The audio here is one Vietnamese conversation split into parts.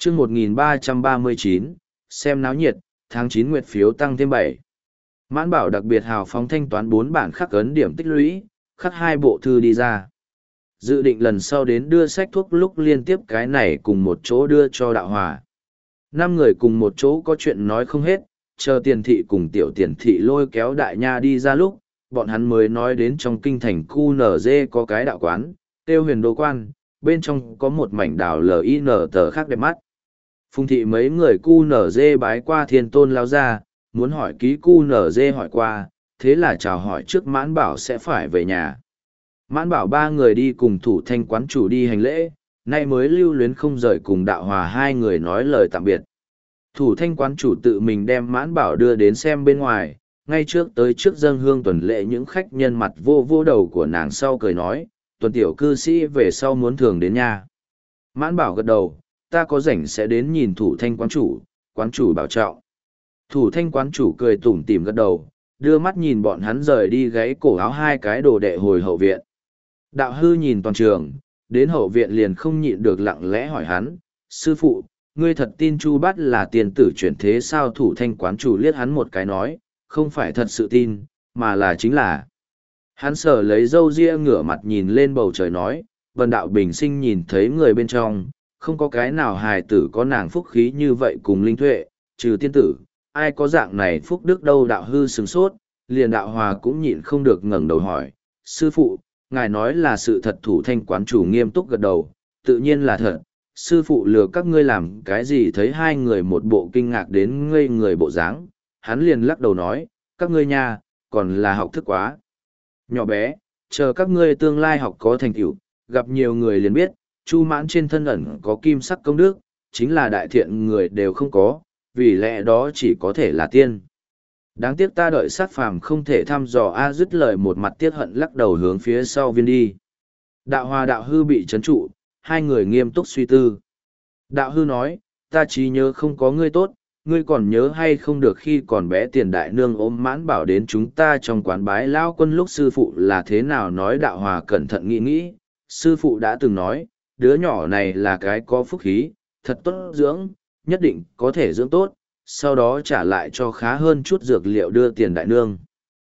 chương 1339, xem náo nhiệt, tháng 9 nguyệt phiếu tăng thêm 7. Mãn Bảo đặc biệt hào phóng thanh toán 4 bản khắc ấn điểm tích lũy, khắc 2 bộ thư đi ra. Dự định lần sau đến đưa sách thuốc lúc liên tiếp cái này cùng một chỗ đưa cho Đạo Hòa. 5 người cùng một chỗ có chuyện nói không hết, chờ Tiền Thị cùng Tiểu Tiền Thị lôi kéo Đại Nha đi ra lúc, bọn hắn mới nói đến trong kinh thành QNZ có cái đạo quán, tiêu Huyền Đô Quan, bên trong có một mảnh đảo LIN tờ khác đẹp mắt. Phùng Thị mấy người QNZ bái qua Thiên Tôn lao ra, muốn hỏi ký QNZ hỏi qua, thế là chào hỏi trước Mãn Bảo sẽ phải về nhà. Mãn Bảo 3 người đi cùng Thủ Thanh quán chủ đi hành lễ, nay mới lưu luyến không rời cùng Đạo Hòa 2 người nói lời tạm biệt. Thủ Thanh quán chủ tự mình đem Mãn Bảo đưa đến xem bên ngoài, ngay trước tới trước dâng hương tuần lễ những khách nhân mặt vô vô đầu của nàng sau cười nói, Tuần tiểu cư sĩ về sau muốn thường đến nhà. Mãn Bảo gật đầu, ta có rảnh sẽ đến nhìn Thủ Thanh quán chủ bảo trọng. Thủ Thanh quán chủ cười tủm tỉm gật đầu, đưa mắt nhìn bọn hắn rời đi gáy cổ áo 2 cái đồ đệ hồi hậu viện. Đạo hư nhìn toàn trường, đến hậu viện liền không nhịn được lặng lẽ hỏi hắn, sư phụ, ngươi thật tin Chu Bát là tiền tử chuyển thế sao? Thủ Thanh quán chủ liếc hắn một cái nói, không phải thật sự tin, mà là chính là. Hắn sờ lấy râu ria ngửa mặt nhìn lên bầu trời nói, Vân Đạo bình sinh nhìn thấy người bên trong, không có cái nào hài tử có nàng phúc khí như vậy cùng linh tuệ, trừ tiên tử, ai có dạng này phúc đức đâu? Đạo hư sừng sốt, liền Đạo Hòa cũng nhịn không được ngẩng đầu hỏi, sư phụ, ngài nói là sự thật? Thủ Thanh quán chủ nghiêm túc gật đầu, tự nhiên là thật, sư phụ lừa các ngươi làm cái gì? Thấy 2 người một bộ kinh ngạc đến ngây người bộ dáng, hắn liền lắc đầu nói, các ngươi nha, còn là học thức quá nhỏ bé, chờ các ngươi tương lai học có thành tựu, gặp nhiều người liền biết, Chu Mãn trên thân ẩn có kim sắc công đức, chính là đại thiện người đều không có, vì lẽ đó chỉ có thể là tiên. Đáng tiếc ta đợi sát phàm không thể thăm dò. A dứt lời một mặt tiếc hận lắc đầu hướng phía sau viên đi. Đạo Hòa đạo hư bị trấn trụ, 2 người nghiêm túc suy tư. Đạo hư nói, ta trí nhớ không có ngươi tốt, ngươi còn nhớ hay không được khi còn bé Tiền đại nương ôm Mãn Bảo đến chúng ta trong quán bái lao quân lúc sư phụ là thế nào nói? Đạo Hòa cẩn thận nghĩ, sư phụ đã từng nói, đứa nhỏ này là cái có phúc khí, thật tốt dưỡng, nhất định có thể dưỡng tốt, sau đó trả lại cho khá hơn chút dược liệu đưa Tiền đại nương.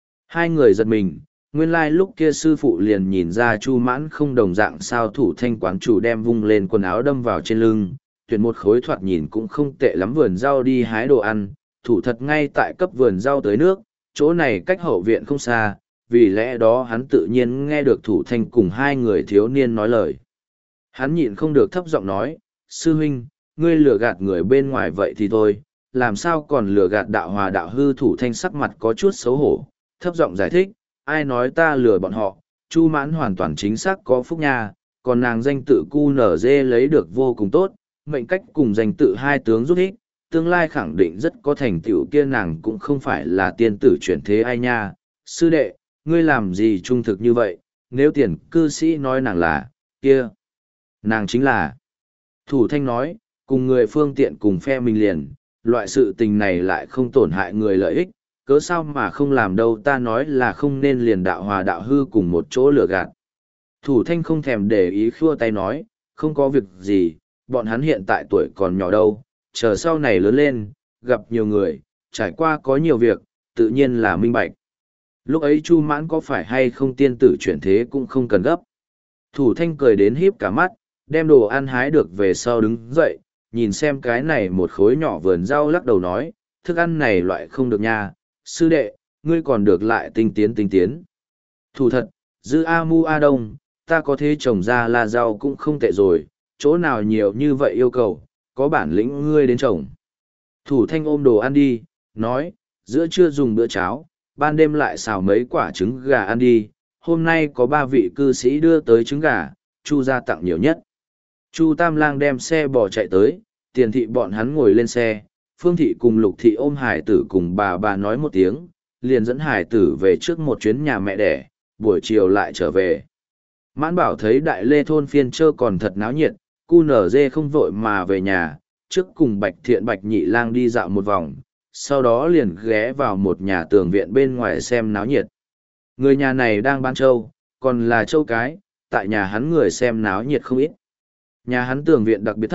2 người giật mình, nguyên lai lúc kia sư phụ liền nhìn ra Chu Mãn không đồng dạng sao? Thủ Thanh quán chủ đem vung lên quần áo đâm vào trên lưng, tuyển một khối thoạt nhìn cũng không tệ lắm vườn rau đi hái đồ ăn, thủ thật ngay tại cấp vườn rau tới nước, chỗ này cách hậu viện không xa, vì lẽ đó hắn tự nhiên nghe được Thủ Thanh cùng 2 người thiếu niên nói lời. Hắn nhịn không được thấp giọng nói, sư huynh, ngươi lừa gạt người bên ngoài vậy thì thôi, làm sao còn lừa gạt Đạo Hòa đạo hư? Thủ Thanh sắc mặt có chút xấu hổ, thấp giọng giải thích, ai nói ta lừa bọn họ? Chu Mãn hoàn toàn chính xác có phúc nha, còn nàng danh tự QNZ lấy được vô cùng tốt, mệnh cách cùng danh tự 2 tướng giúp ích, tương lai khẳng định rất có thành tựu. Kia nàng cũng không phải là tiên tử chuyển thế ai nha. Sư đệ, ngươi làm gì trung thực như vậy? Nếu Tiền cư sĩ nói nàng là, kia, nàng chính là. Thủ Thanh nói, cùng người phương tiện cùng phe mình liền, loại sự tình này lại không tổn hại người lợi ích, cớ sao mà không làm đâu? Ta nói là không nên liền Đạo Hòa đạo hư cùng một chỗ lừa gạt. Thủ Thanh không thèm để ý khua tay nói, không có việc gì, bọn hắn hiện tại tuổi còn nhỏ đâu, chờ sau này lớn lên, gặp nhiều người, trải qua có nhiều việc, tự nhiên là minh bạch. Lúc ấy Chu Mãn có phải hay không tiên tử chuyển thế cũng không cần gấp. Thủ Thanh cười đến híp cả mắt, đem đồ ăn hái được về sau đứng dậy, nhìn xem cái này một khối nhỏ vườn rau lắc đầu nói, thức ăn này loại không được nha, sư đệ, ngươi còn được lại tinh tiến. Thủ thật, dư A Mu A Đông, ta có thể trồng ra là rau cũng không tệ rồi, chỗ nào nhiều như vậy yêu cầu, có bản lĩnh ngươi đến trồng. Thủ Thanh ôm đồ ăn đi, nói, giữa trưa dùng bữa cháo, ban đêm lại xào mấy quả trứng gà ăn đi, hôm nay có 3 vị cư sĩ đưa tới trứng gà, Chu gia tặng nhiều nhất. Chu Tam Lang đem xe bò chạy tới, Tiền thị bọn hắn ngồi lên xe, Phương thị cùng Lục thị ôm hải tử cùng bà nói một tiếng, liền dẫn hải tử về trước một chuyến nhà mẹ đẻ, buổi chiều lại trở về. Mãn Bảo thấy Đại Lê thôn phiên chơ còn thật náo nhiệt, QNZ không vội mà về nhà, trước cùng Bạch Thiện Bạch Nhị Lang đi dạo một vòng, sau đó liền ghé vào một nhà tường viện bên ngoài xem náo nhiệt. Người nhà này đang bán trâu, còn là trâu cái, tại nhà hắn người xem náo nhiệt không ít. Nhà hắn tường viện đặc biệt thấp,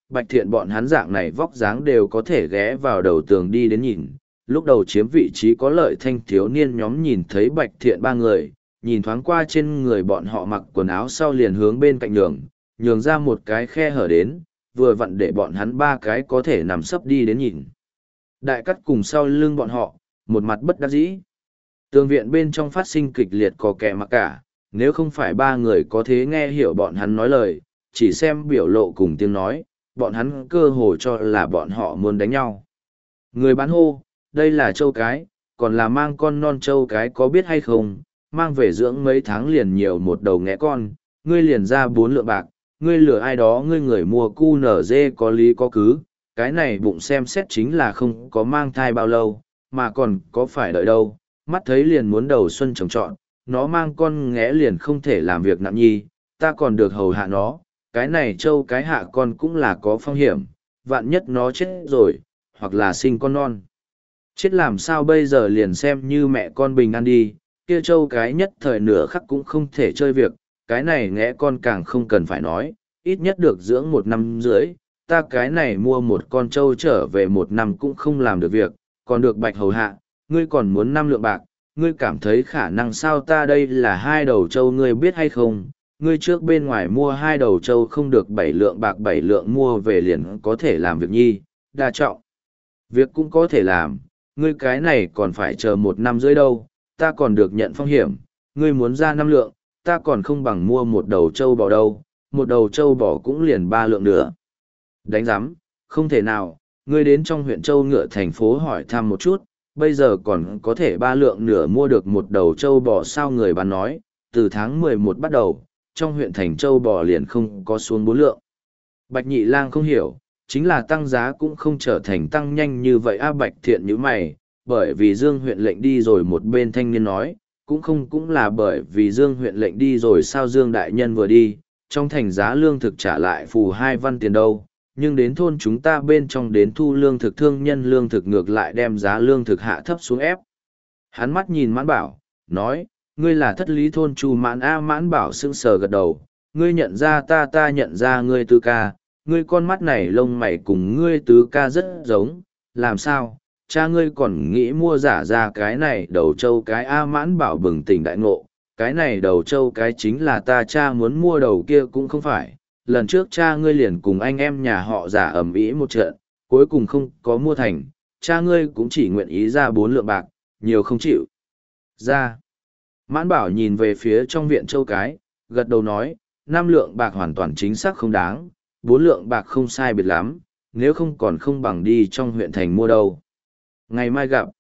Bạch Thiện bọn hắn dạng này vóc dáng đều có thể ghé vào đầu tường đi đến nhìn. Lúc đầu chiếm vị trí có lợi thanh thiếu niên nhóm nhìn thấy Bạch Thiện ba người, nhìn thoáng qua trên người bọn họ mặc quần áo sau liền hướng bên cạnh nhường ra một cái khe hở đến, vừa vặn để bọn hắn ba cái có thể nằm sấp đi đến nhìn. Đại cắt cùng sau lưng bọn họ, một mặt bất đắc dĩ. Tường viện bên trong phát sinh kịch liệt có kẻ mặc cả, nếu không phải ba người có thế nghe hiểu bọn hắn nói lời, chỉ xem biểu lộ cùng tiếng nói, bọn hắn cơ hồ cho là bọn họ muốn đánh nhau. Người bán hô, đây là trâu cái, còn là mang con non trâu cái có biết hay không, mang về dưỡng mấy tháng liền nhiều một đầu nghẽ con, ngươi liền ra 4 lượng bạc, ngươi lừa ai đó ngươi người mua cu nở dê có lý có cứ, cái này bụng xem xét chính là không có mang thai bao lâu, mà còn có phải đợi đâu, mắt thấy liền muốn đầu xuân trồng trọn, nó mang con nghẽ liền không thể làm việc nặng nhi, ta còn được hầu hạ nó, cái này trâu cái hạ con cũng là có phong hiểm, vạn nhất nó chết rồi, hoặc là sinh con non. Chết làm sao bây giờ liền xem như mẹ con bình an đi, kia trâu cái nhất thời nửa khắc cũng không thể chơi việc, cái này nghẽ con càng không cần phải nói, ít nhất được dưỡng 1 năm rưỡi, ta cái này mua một con trâu trở về 1 năm cũng không làm được việc, còn được Bạch hầu hạ, ngươi còn muốn 5 lượng bạc, ngươi cảm thấy khả năng sao ta đây là 2 đầu trâu ngươi biết hay không, ngươi trước bên ngoài mua 2 đầu trâu không được 7 lượng bạc 7 lượng mua về liền có thể làm việc nhi, đa trọng. Việc cũng có thể làm, ngươi cái này còn phải chờ 1 năm rưỡi đâu, ta còn được nhận phong hiểm, ngươi muốn ra 5 lượng, ta còn không bằng mua một đầu trâu bò đâu, một đầu trâu bò cũng liền 3 lượng nữa. Đánh giám, không thể nào, ngươi đến trong huyện Châu Ngựa thành phố hỏi thăm một chút, bây giờ còn có thể 3 lượng nửa mua được một đầu trâu bò sao người bán nói, từ tháng 11 bắt đầu, trong huyện thành trâu bò liền không có xuống 4 lượng. Bạch Nhị Lang không hiểu, chính là tăng giá cũng không trở thành tăng nhanh như vậy a Bạch Thiện như mày, bởi vì Dương huyện lệnh đi rồi một bên thanh niên nói, cũng là bởi vì Dương huyện lệnh đi rồi sao Dương đại nhân vừa đi, trong thành giá lương thực trả lại phù 2 văn tiền đâu, nhưng đến thôn chúng ta bên trong đến thu lương thực thương nhân lương thực ngược lại đem giá lương thực hạ thấp xuống ép. Hắn mắt nhìn Mãn Bảo, nói, ngươi là thất lý thôn Chu Mãn a Mãn Bảo sững sờ gật đầu, ngươi nhận ra ta nhận ra ngươi Tứ ca, ngươi con mắt này lông mày cùng ngươi Tứ ca rất giống, làm sao? Cha ngươi còn nghĩ mua giả ra cái này đầu trâu cái a Mãn Bảo bừng tỉnh đại ngộ, cái này đầu trâu cái chính là ta cha muốn mua đầu kia cũng không phải, lần trước cha ngươi liền cùng anh em nhà họ giả ầm ĩ một trận, cuối cùng không có mua thành, cha ngươi cũng chỉ nguyện ý ra 4 lượng bạc, nhiều không chịu. Ra. Mãn Bảo nhìn về phía trong viện châu cái, gật đầu nói, 5 lượng bạc hoàn toàn chính xác không đáng, 4 lượng bạc không sai biệt lắm, nếu không còn không bằng đi trong huyện thành mua đâu. Ngày mai gặp.